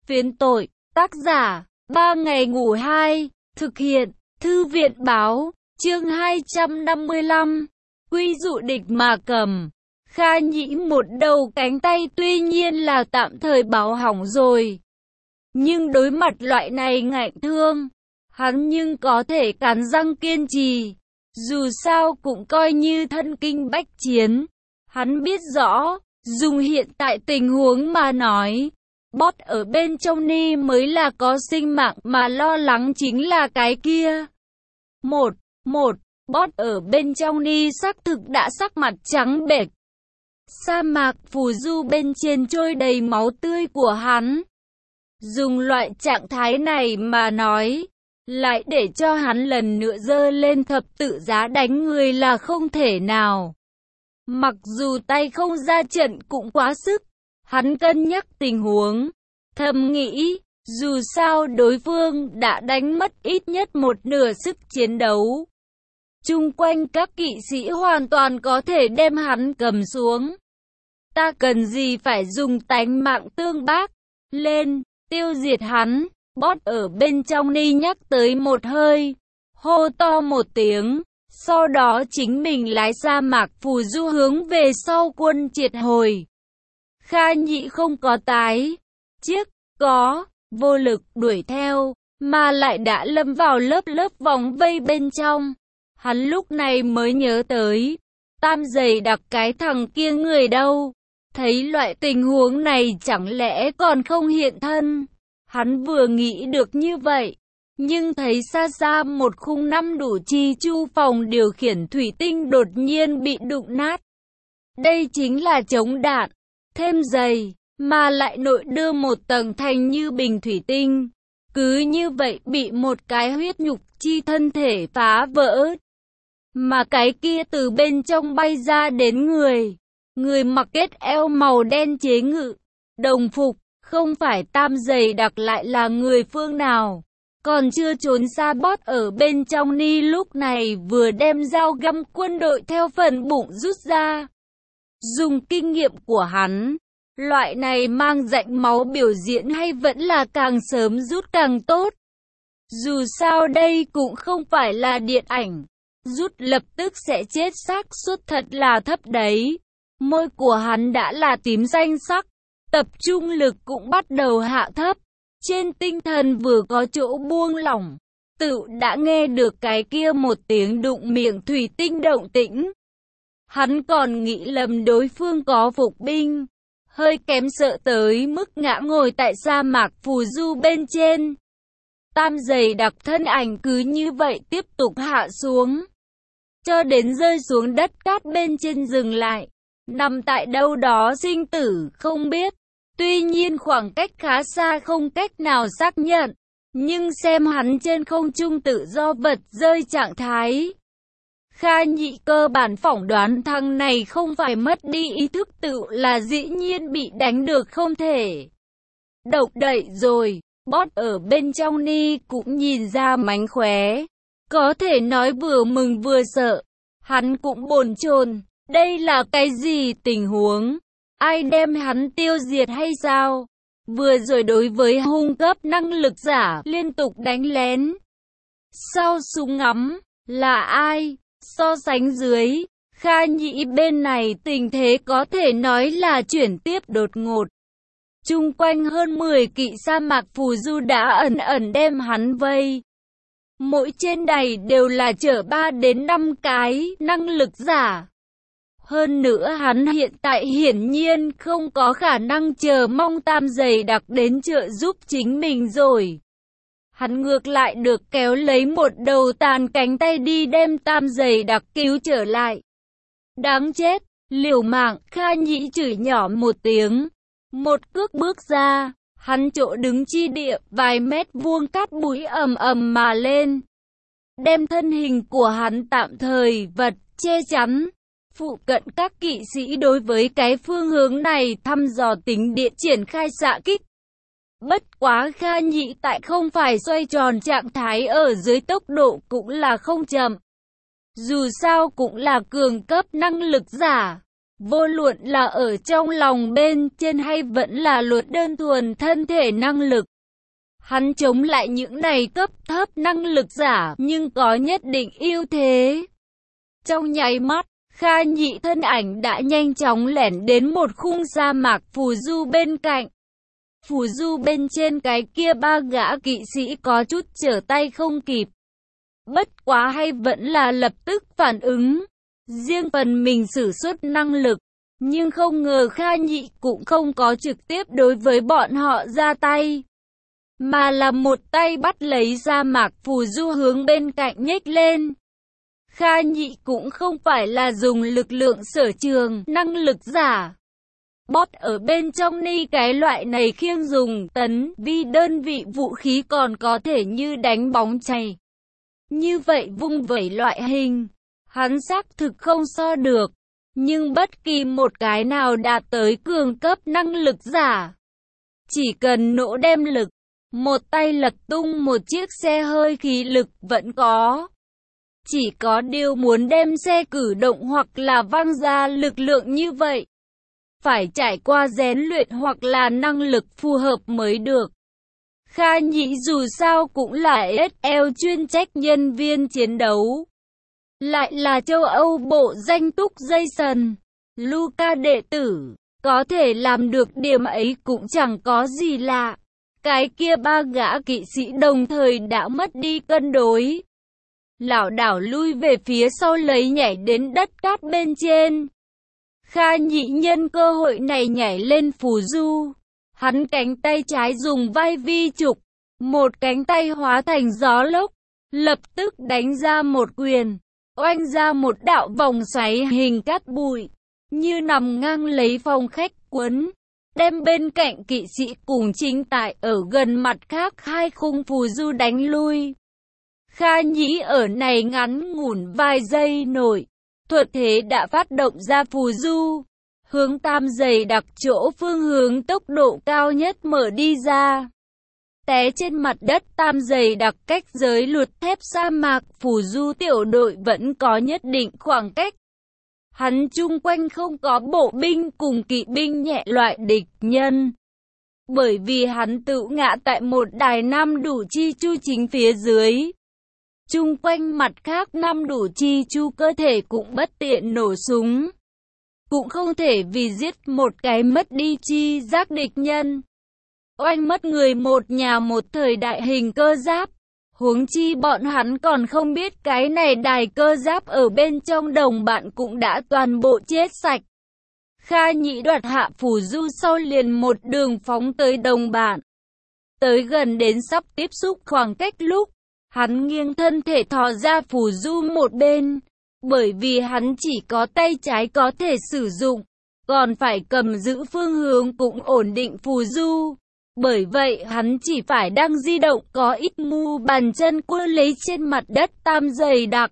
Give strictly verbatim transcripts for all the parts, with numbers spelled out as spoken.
Phiến tội, tác giả, ba ngày ngủ hai, thực hiện, thư viện báo, chương hai trăm năm mươi lăm, quy dụ địch mà cầm. Kha Nhĩ một đầu cánh tay tuy nhiên là tạm thời báo hỏng rồi. Nhưng đối mặt loại này ngạnh thương, hắn nhưng có thể cắn răng kiên trì. Dù sao cũng coi như thân kinh bách chiến. Hắn biết rõ, dùng hiện tại tình huống mà nói, Bot ở bên trong ni mới là có sinh mạng mà lo lắng chính là cái kia. Một, một, Bot ở bên trong ni xác thực đã sắc mặt trắng bệch. Sa mạc phù du bên trên trôi đầy máu tươi của hắn. Dùng loại trạng thái này mà nói, lại để cho hắn lần nữa giơ lên thập tự giá đánh người là không thể nào. Mặc dù tay không ra trận cũng quá sức, hắn cân nhắc tình huống, thầm nghĩ, dù sao đối phương đã đánh mất ít nhất một nửa sức chiến đấu. Chung quanh các kỵ sĩ hoàn toàn có thể đem hắn cầm xuống. Ta cần gì phải dùng tánh mạng tương bác, lên, tiêu diệt hắn. Bot ở bên trong ni nhắc tới một hơi, hô to một tiếng, sau đó chính mình lái sa mạc phù du hướng về sau quân triệt hồi. Kha Nhĩ không có tái, chiếc, có, vô lực đuổi theo, mà lại đã lâm vào lớp lớp vòng vây bên trong. Hắn lúc này mới nhớ tới, tam giày đặc cái thằng kia người đâu, thấy loại tình huống này chẳng lẽ còn không hiện thân. Hắn vừa nghĩ được như vậy, nhưng thấy xa xa một khung năm đủ chi chu phòng điều khiển thủy tinh đột nhiên bị đụng nát. Đây chính là chống đạn, thêm dày, mà lại nội đưa một tầng thành như bình thủy tinh. Cứ như vậy bị một cái huyết nhục chi thân thể phá vỡ. Mà cái kia từ bên trong bay ra đến người. Người mặc kết eo màu đen chế ngự, đồng phục. Không phải tam giày đặc lại là người phương nào. Còn chưa trốn xa Bot ở bên trong ni lúc này vừa đem dao găm quân đội theo phần bụng rút ra. Dùng kinh nghiệm của hắn, loại này mang rãnh máu biểu diễn hay vẫn là càng sớm rút càng tốt. Dù sao đây cũng không phải là điện ảnh, rút lập tức sẽ chết xác suất thật là thấp đấy. Môi của hắn đã là tím danh sắc. Tập trung lực cũng bắt đầu hạ thấp, trên tinh thần vừa có chỗ buông lỏng, tự đã nghe được cái kia một tiếng đụng miệng thủy tinh động tĩnh. Hắn còn nghĩ lầm đối phương có phục binh, hơi kém sợ tới mức ngã ngồi tại sa mạc phù du bên trên. Tam giày đặc thân ảnh cứ như vậy tiếp tục hạ xuống, cho đến rơi xuống đất cát bên trên dừng lại, nằm tại đâu đó sinh tử không biết. Tuy nhiên khoảng cách khá xa không cách nào xác nhận, nhưng xem hắn trên không trung tự do vật rơi trạng thái. Kha Nhĩ cơ bản phỏng đoán thằng này không phải mất đi ý thức tự là dĩ nhiên bị đánh được không thể. Độc đậy rồi, Bot ở bên trong ni cũng nhìn ra mánh khóe. Có thể nói vừa mừng vừa sợ, hắn cũng bồn chồn, đây là cái gì tình huống? Ai đem hắn tiêu diệt hay sao? Vừa rồi đối với hung cấp năng lực giả liên tục đánh lén. Sau súng ngắm, là ai? So sánh dưới, Kha Nhĩ bên này tình thế có thể nói là chuyển tiếp đột ngột. Chung quanh hơn mười kỵ sa mạc phù du đã ẩn ẩn đem hắn vây. Mỗi trên đài đều là chở ba đến năm cái năng lực giả. Hơn nữa hắn hiện tại hiển nhiên không có khả năng chờ mong tam giày đặc đến trợ giúp chính mình rồi. Hắn ngược lại được kéo lấy một đầu tàn cánh tay đi đem tam giày đặc cứu trở lại. Đáng chết, liều mạng, Kha Nhĩ chửi nhỏ một tiếng. Một cước bước ra, hắn chỗ đứng chi địa vài mét vuông cát bụi ầm ầm mà lên. Đem thân hình của hắn tạm thời vật che chắn. Phụ cận các kỵ sĩ đối với cái phương hướng này thăm dò tính địa triển khai xạ kích. Bất quá Kha Nhĩ tại không phải xoay tròn trạng thái ở dưới tốc độ cũng là không chậm. Dù sao cũng là cường cấp năng lực giả. Vô luận là ở trong lòng bên trên hay vẫn là luật đơn thuần thân thể năng lực. Hắn chống lại những này cấp thấp năng lực giả nhưng có nhất định ưu thế. Trong nháy mắt, Kha Nhĩ thân ảnh đã nhanh chóng lẻn đến một khung sa mạc phù du bên cạnh. Phù du bên trên cái kia ba gã kỵ sĩ có chút trở tay không kịp. Bất quá hay vẫn là lập tức phản ứng. Riêng phần mình sử xuất năng lực. Nhưng không ngờ Kha Nhĩ cũng không có trực tiếp đối với bọn họ ra tay. Mà là một tay bắt lấy sa mạc phù du hướng bên cạnh nhếch lên. Kha Nhĩ cũng không phải là dùng lực lượng sở trường, năng lực giả. Bot ở bên trong ni cái loại này khiêng dùng tấn vi đơn vị vũ khí còn có thể như đánh bóng chày. Như vậy vung vẩy loại hình, hắn xác thực không so được. Nhưng bất kỳ một cái nào đạt tới cường cấp năng lực giả. Chỉ cần nỗ đem lực, một tay lật tung một chiếc xe hơi khí lực vẫn có. Chỉ có điều muốn đem xe cử động hoặc là văng ra lực lượng như vậy. Phải trải qua rèn luyện hoặc là năng lực phù hợp mới được. Kha Nhĩ dù sao cũng là ét lờ chuyên trách nhân viên chiến đấu. Lại là châu Âu bộ danh túc Jason, Luca đệ tử. Có thể làm được điểm ấy cũng chẳng có gì lạ. Cái kia ba gã kỵ sĩ đồng thời đã mất đi cân đối. Lảo đảo lui về phía sau lấy nhảy đến đất cát bên trên. Kha Nhĩ nhân cơ hội này nhảy lên phù du. Hắn cánh tay trái dùng vai vi trục. Một cánh tay hóa thành gió lốc. Lập tức đánh ra một quyền. Oanh ra một đạo vòng xoáy hình cát bụi. Như nằm ngang lấy phòng khách quấn. Đem bên cạnh kỵ sĩ cùng chính tại ở gần mặt khác hai khung phù du đánh lui. Kha Nhĩ ở này ngắn ngủn vài giây nổi. Thuật thế đã phát động ra phù du. Hướng tam dày đặc chỗ phương hướng tốc độ cao nhất mở đi ra. Té trên mặt đất tam dày đặc cách giới luật thép sa mạc phù du tiểu đội vẫn có nhất định khoảng cách. Hắn chung quanh không có bộ binh cùng kỵ binh nhẹ loại địch nhân. Bởi vì hắn tự ngã tại một đài năm đủ chi chu chính phía dưới. Chung quanh mặt khác năm đủ chi chu cơ thể cũng bất tiện nổ súng. Cũng không thể vì giết một cái mất đi chi giác địch nhân. Oanh mất người một nhà một thời đại hình cơ giáp. Huống chi bọn hắn còn không biết cái này đài cơ giáp ở bên trong đồng bạn cũng đã toàn bộ chết sạch. Kha Nhĩ đoạt hạ phù du sau liền một đường phóng tới đồng bạn. Tới gần đến sắp tiếp xúc khoảng cách lúc, hắn nghiêng thân thể thò ra phù du một bên. Bởi vì hắn chỉ có tay trái có thể sử dụng, còn phải cầm giữ phương hướng cũng ổn định phù du. Bởi vậy hắn chỉ phải đang di động có ít mu bàn chân quơ lấy trên mặt đất tam dày đặc.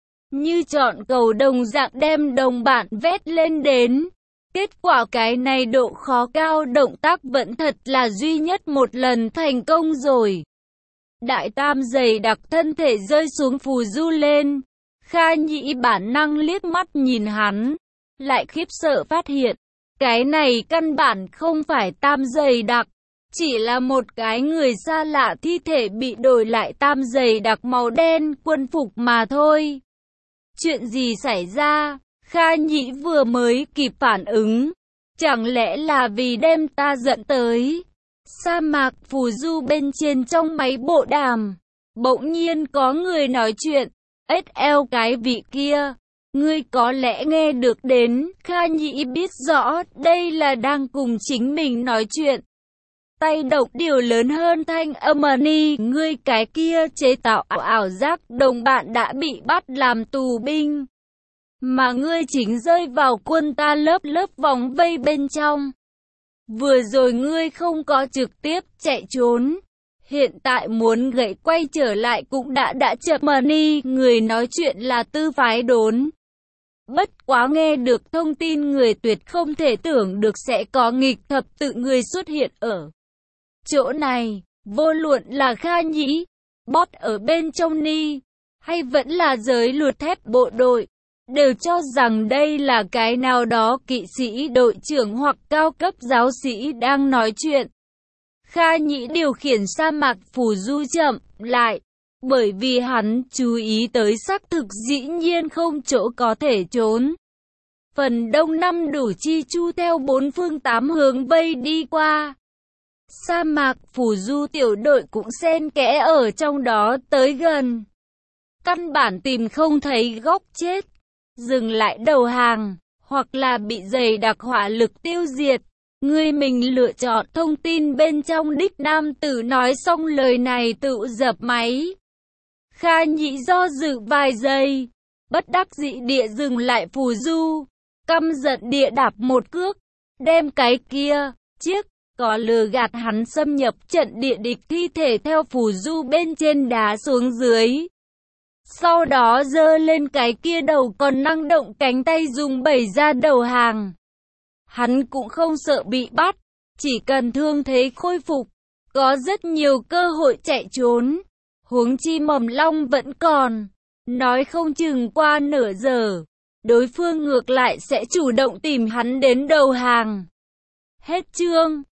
Như chọn cầu đồng dạng đem đồng bạn vét lên đến. Kết quả cái này độ khó cao động tác vẫn thật là duy nhất một lần thành công rồi. Đại tam dày đặc thân thể rơi xuống phù du lên. Kha Nhĩ bản năng liếc mắt nhìn hắn. Lại khiếp sợ phát hiện. Cái này căn bản không phải tam dày đặc. Chỉ là một cái người xa lạ thi thể bị đổi lại tam dày đặc màu đen quân phục mà thôi. Chuyện gì xảy ra? Kha Nhĩ vừa mới kịp phản ứng. Chẳng lẽ là vì đem ta dẫn tới sa mạc phù du bên trên trong máy bộ đàm. Bỗng nhiên có người nói chuyện. ét lờ cái vị kia. Ngươi có lẽ nghe được đến. Kha Nhĩ biết rõ đây là đang cùng chính mình nói chuyện. Tay động điều lớn hơn thanh âm ni. Ngươi cái kia chế tạo ảo giác đồng bạn đã bị bắt làm tù binh. Mà ngươi chính rơi vào quân ta lớp lớp vòng vây bên trong. Vừa rồi ngươi không có trực tiếp chạy trốn. Hiện tại muốn gậy quay trở lại cũng đã đã chậm mà ni. Người nói chuyện là tư phái đốn. Bất quá nghe được thông tin người tuyệt không thể tưởng được sẽ có nghịch thập tự người xuất hiện ở chỗ này. Vô luận là Kha Nhĩ, bot ở bên trong ni, hay vẫn là giới luật thép bộ đội. đều cho rằng đây là cái nào đó kỵ sĩ đội trưởng hoặc cao cấp giáo sĩ đang nói chuyện. Kha Nhĩ điều khiển sa mạc phù du chậm lại, bởi vì hắn chú ý tới xác thực dĩ nhiên không chỗ có thể trốn. Phần đông năm đủ chi chu theo bốn phương tám hướng vây đi qua. Sa mạc phù du tiểu đội cũng xen kẽ ở trong đó tới gần. Căn bản tìm không thấy góc chết, dừng lại đầu hàng, hoặc là bị dày đặc hỏa lực tiêu diệt. Người mình lựa chọn thông tin bên trong đích nam tử nói xong lời này tự dập máy. Kha Nhĩ do dự vài giây, bất đắc dĩ địa dừng lại phù du, căm giận địa đạp một cước, đem cái kia, chiếc, có lừa gạt hắn xâm nhập trận địa địch thi thể theo phù du bên trên đá xuống dưới. Sau đó giơ lên cái kia đầu còn năng động cánh tay dùng bẩy ra đầu hàng. Hắn cũng không sợ bị bắt, chỉ cần thương thế khôi phục, có rất nhiều cơ hội chạy trốn. Huống chi Mầm Long vẫn còn, nói không chừng qua nửa giờ, đối phương ngược lại sẽ chủ động tìm hắn đến đầu hàng. Hết chương.